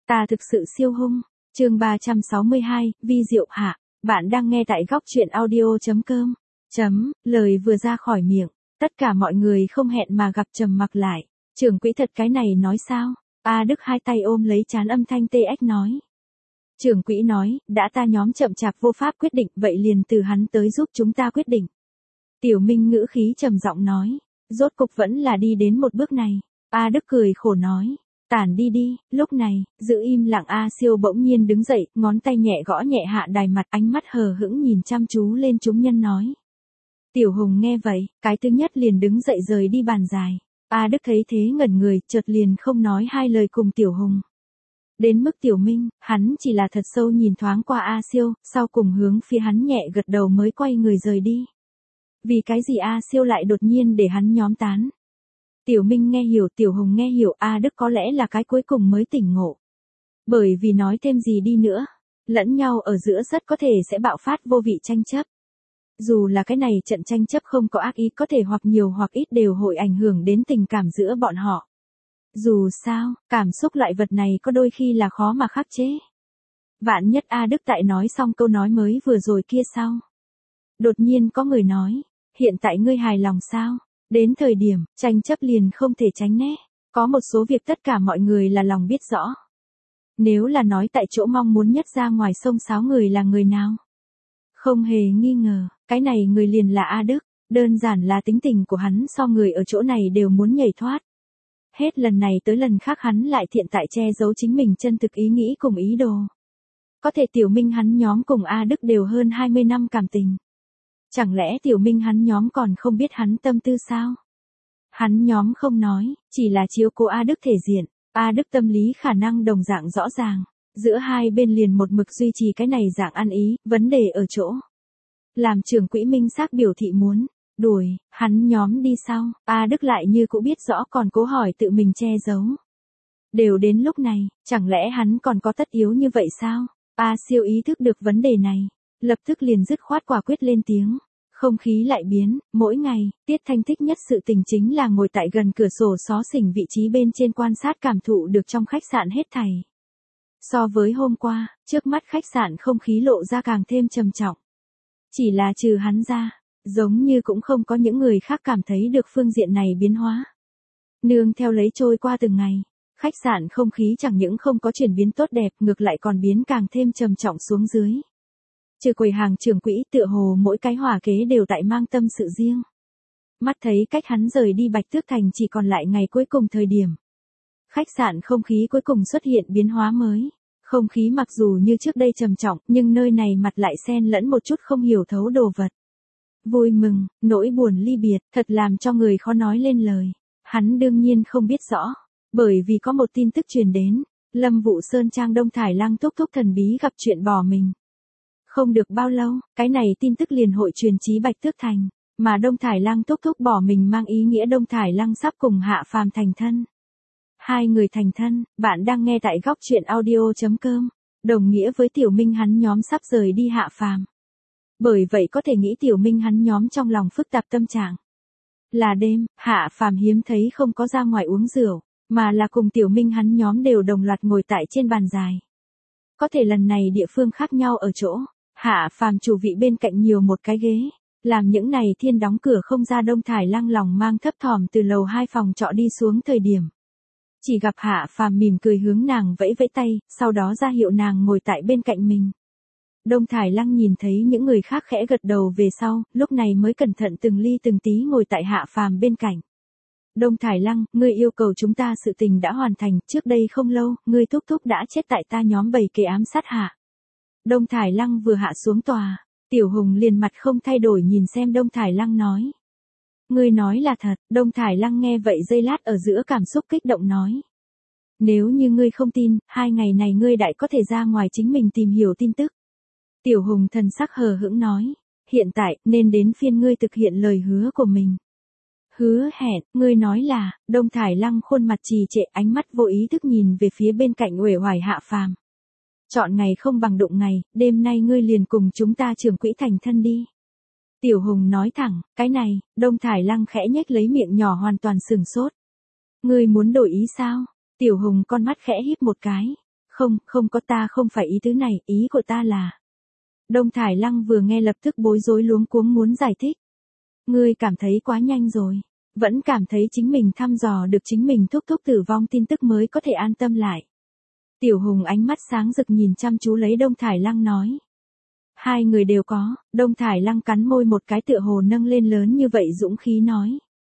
Ta thực sự siêu hung. Chương 362, vi diệu hạ. Bạn đang nghe tại góc truyện audio.com. Lời vừa ra khỏi miệng, tất cả mọi người không hẹn mà gặp trầm mặc lại. Trưởng quỹ thật cái này nói sao? A Đức hai tay ôm lấy trán âm thanh tê ếch nói. Trưởng quỹ nói, đã ta nhóm chậm chạp vô pháp quyết định, vậy liền từ hắn tới giúp chúng ta quyết định. Tiểu Minh ngữ khí trầm giọng nói, rốt cục vẫn là đi đến một bước này. A Đức cười khổ nói, tản đi đi. Lúc này, giữ im lặng A Siêu bỗng nhiên đứng dậy, ngón tay nhẹ gõ nhẹ hạ đài mặt, ánh mắt hờ hững nhìn chăm chú lên chúng nhân nói. Tiểu Hùng nghe vậy, cái thứ nhất liền đứng dậy rời đi bàn dài. A Đức thấy thế ngẩn người, chợt liền không nói hai lời cùng Tiểu Hùng. Đến mức Tiểu Minh, hắn chỉ là thật sâu nhìn thoáng qua A Siêu, sau cùng hướng phía hắn nhẹ gật đầu mới quay người rời đi. Vì cái gì A Siêu lại đột nhiên để hắn nhóm tán? Tiểu Minh nghe hiểu, Tiểu Hùng nghe hiểu, A Đức có lẽ là cái cuối cùng mới tỉnh ngộ. Bởi vì nói thêm gì đi nữa, lẫn nhau ở giữa rất có thể sẽ bạo phát vô vị tranh chấp. Dù là cái này trận tranh chấp không có ác ý, có thể hoặc nhiều hoặc ít đều hội ảnh hưởng đến tình cảm giữa bọn họ. Dù sao, cảm xúc loại vật này có đôi khi là khó mà khắc chế. Vạn nhất A Đức tại nói xong câu nói mới vừa rồi kia sau. Đột nhiên có người nói, hiện tại ngươi hài lòng sao? Đến thời điểm, tranh chấp liền không thể tránh né. Có một số việc tất cả mọi người là lòng biết rõ. Nếu là nói tại chỗ mong muốn nhất ra ngoài sông sáo người là người nào? Không hề nghi ngờ, cái này người liền là A Đức. Đơn giản là tính tình của hắn so người ở chỗ này đều muốn nhảy thoát. Hết lần này tới lần khác hắn lại thiện tại che giấu chính mình chân thực ý nghĩ cùng ý đồ. Có thể Tiểu Minh hắn nhóm cùng A Đức đều hơn 20 năm cảm tình. Chẳng lẽ Tiểu Minh hắn nhóm còn không biết hắn tâm tư sao? Hắn nhóm không nói, chỉ là chiếu cố A Đức thể diện. A Đức tâm lý khả năng đồng dạng rõ ràng. Giữa hai bên liền một mực duy trì cái này dạng ăn ý, vấn đề ở chỗ. Làm trưởng quỹ minh xác biểu thị muốn đuổi hắn nhóm đi sau, A Đức lại như cũng biết rõ còn cố hỏi tự mình che giấu. Đều đến lúc này, chẳng lẽ hắn còn có tất yếu như vậy sao? A Siêu ý thức được vấn đề này, lập tức liền dứt khoát quả quyết lên tiếng. Không khí lại biến, mỗi ngày, Tiết Thanh thích nhất sự tình chính là ngồi tại gần cửa sổ xó xỉnh vị trí bên trên quan sát cảm thụ được trong khách sạn hết thảy. So với hôm qua, trước mắt khách sạn không khí lộ ra càng thêm trầm trọng. Chỉ là trừ hắn ra, giống như cũng không có những người khác cảm thấy được phương diện này biến hóa. Nương theo lấy trôi qua từng ngày, khách sạn không khí chẳng những không có chuyển biến tốt đẹp, ngược lại còn biến càng thêm trầm trọng xuống dưới. Trừ quầy hàng trưởng quỹ, tựa hồ mỗi cái hỏa kế đều tại mang tâm sự riêng. Mắt thấy cách hắn rời đi Bạch Tước Thành chỉ còn lại ngày cuối cùng thời điểm. Khách sạn không khí cuối cùng xuất hiện biến hóa mới. Không khí mặc dù như trước đây trầm trọng, nhưng nơi này mặt lại xen lẫn một chút không hiểu thấu đồ vật. Vui mừng, nỗi buồn ly biệt, thật làm cho người khó nói lên lời. Hắn đương nhiên không biết rõ, bởi vì có một tin tức truyền đến, Lâm Vụ Sơn Trang Đông Thải Lăng thúc thúc thần bí gặp chuyện bỏ mình. Không được bao lâu, cái này tin tức liền hội truyền chí Bạch Tước Thành, mà Đông Thải Lăng thúc thúc bỏ mình mang ý nghĩa Đông Thải Lăng sắp cùng Hạ Phàm thành thân. Hai người thành thân, bạn đang nghe tại góc truyện audio.com, đồng nghĩa với Tiểu Minh hắn nhóm sắp rời đi Hạ Phàm. Bởi vậy có thể nghĩ Tiểu Minh hắn nhóm trong lòng phức tạp tâm trạng. Là đêm, Hạ Phàm hiếm thấy không có ra ngoài uống rượu, mà là cùng Tiểu Minh hắn nhóm đều đồng loạt ngồi tại trên bàn dài. Có thể lần này địa phương khác nhau ở chỗ, Hạ Phàm chủ vị bên cạnh nhiều một cái ghế, làm những này thiên đóng cửa không ra Đông Thải Lăng lòng mang thấp thỏm từ lầu 2 phòng trọ đi xuống thời điểm. Chỉ gặp Hạ Phàm mỉm cười hướng nàng vẫy vẫy tay, sau đó ra hiệu nàng ngồi tại bên cạnh mình. Đông Thải Lăng nhìn thấy những người khác khẽ gật đầu về sau, lúc này mới cẩn thận từng ly từng tí ngồi tại Hạ Phàm bên cạnh. Đông Thải Lăng, ngươi yêu cầu chúng ta sự tình đã hoàn thành, trước đây không lâu, ngươi thúc thúc đã chết tại ta nhóm bầy kế ám sát hạ. Đông Thải Lăng vừa hạ xuống tòa, Tiểu Hùng liền mặt không thay đổi nhìn xem Đông Thải Lăng nói. Ngươi nói là thật, Đông Thải Lăng nghe vậy giây lát ở giữa cảm xúc kích động nói. Nếu như ngươi không tin, 2 ngày này ngươi đại có thể ra ngoài chính mình tìm hiểu tin tức. Tiểu Hùng thần sắc hờ hững nói, hiện tại, nên đến phiên ngươi thực hiện lời hứa của mình. Hứa hẹn, ngươi nói là, Đông Thải Lăng khuôn mặt trì trệ, ánh mắt vô ý thức nhìn về phía bên cạnh uể oải Hạ Phàm. Chọn ngày không bằng đụng ngày, đêm nay ngươi liền cùng chúng ta trưởng quỹ thành thân đi. Tiểu Hùng nói thẳng, cái này, Đông Thải Lăng khẽ nhếch lấy miệng nhỏ hoàn toàn sừng sốt. Ngươi muốn đổi ý sao? Tiểu Hùng con mắt khẽ híp một cái. không có, ta không phải ý tứ này, ý của ta là. Đông Thải Lăng vừa nghe lập tức bối rối luống cuống muốn giải thích. Ngươi cảm thấy quá nhanh rồi. Vẫn cảm thấy chính mình thăm dò được chính mình thúc thúc tử vong tin tức mới có thể an tâm lại. Tiểu Hùng ánh mắt sáng rực nhìn chăm chú lấy Đông Thải Lăng nói. Hai người đều có, Đông Thải Lăng cắn môi một cái tựa hồ nâng lên lớn như vậy dũng khí nói.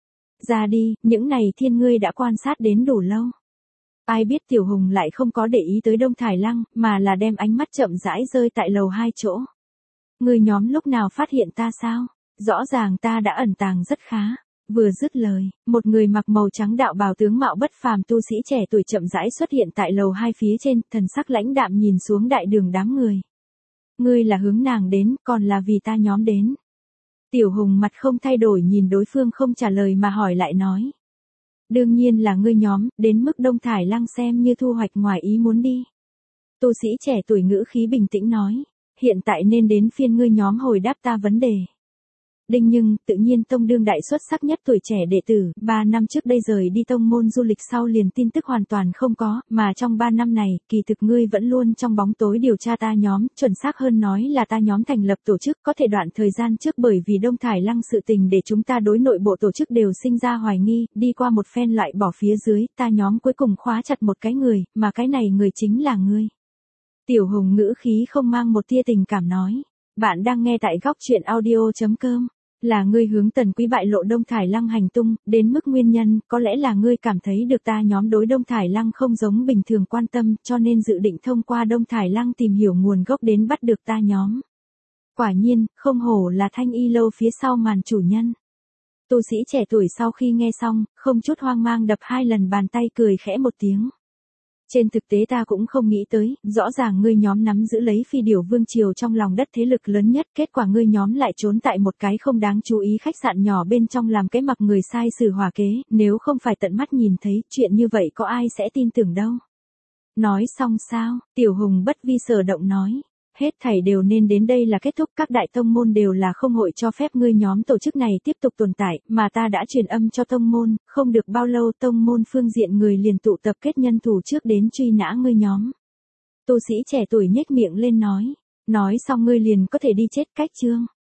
Ra đi, những này thiên ngươi đã quan sát đến đủ lâu. Ai biết Tiểu Hùng lại không có để ý tới Đông Thải Lăng, mà là đem ánh mắt chậm rãi rơi tại lầu 2 chỗ. Ngươi nhóm lúc nào phát hiện ta sao? Rõ ràng ta đã ẩn tàng rất khá. Vừa dứt lời, một người mặc màu trắng đạo bào tướng mạo bất phàm tu sĩ trẻ tuổi chậm rãi xuất hiện tại lầu 2 phía trên, thần sắc lãnh đạm nhìn xuống đại đường đám người. Ngươi là hướng nàng đến, còn là vì ta nhóm đến. Tiểu Hùng mặt không thay đổi nhìn đối phương không trả lời mà hỏi lại nói. Đương nhiên là ngươi nhóm, đến mức Đông Thải Lăng xem như thu hoạch ngoài ý muốn đi. Tu sĩ trẻ tuổi ngữ khí bình tĩnh nói, hiện tại nên đến phiên ngươi nhóm hồi đáp ta vấn đề. Đinh nhưng, tự nhiên tông đương đại xuất sắc nhất tuổi trẻ đệ tử, 3 năm trước đây rời đi tông môn du lịch sau liền tin tức hoàn toàn không có, mà trong 3 năm này, kỳ thực ngươi vẫn luôn trong bóng tối điều tra ta nhóm, chuẩn xác hơn nói là ta nhóm thành lập tổ chức, có thể đoạn thời gian trước bởi vì Đông Thải Lăng sự tình để chúng ta đối nội bộ tổ chức đều sinh ra hoài nghi, đi qua một phen loại bỏ phía dưới, ta nhóm cuối cùng khóa chặt một cái người, mà cái này người chính là ngươi. Tiểu Hùng ngữ khí không mang một tia tình cảm nói. Bạn đang nghe tại góc truyện audio.com. Là ngươi hướng Tần Quý bại lộ Đông Thải Lăng hành tung, đến mức nguyên nhân, có lẽ là ngươi cảm thấy được ta nhóm đối Đông Thải Lăng không giống bình thường quan tâm, cho nên dự định thông qua Đông Thải Lăng tìm hiểu nguồn gốc đến bắt được ta nhóm. Quả nhiên, không hổ là Thanh Y lâu phía sau màn chủ nhân. Tu sĩ trẻ tuổi sau khi nghe xong, không chút hoang mang đập 2 lần bàn tay cười khẽ một tiếng. Trên thực tế ta cũng không nghĩ tới, rõ ràng ngươi nhóm nắm giữ lấy Phi Điểu Vương triều trong lòng đất thế lực lớn nhất, kết quả ngươi nhóm lại trốn tại một cái không đáng chú ý khách sạn nhỏ bên trong làm cái mặc người sai sử hỏa kế, nếu không phải tận mắt nhìn thấy, chuyện như vậy có ai sẽ tin tưởng đâu. Nói xong sao, Tiểu Hùng bất vi sở động nói. Hết thảy đều nên đến đây là kết thúc, các đại tông môn đều là không hội cho phép ngươi nhóm tổ chức này tiếp tục tồn tại, mà ta đã truyền âm cho tông môn, không được bao lâu tông môn phương diện người liền tụ tập kết nhân thủ trước đến truy nã ngươi nhóm. Tu sĩ trẻ tuổi nhếch miệng lên nói xong ngươi liền có thể đi chết cách chương.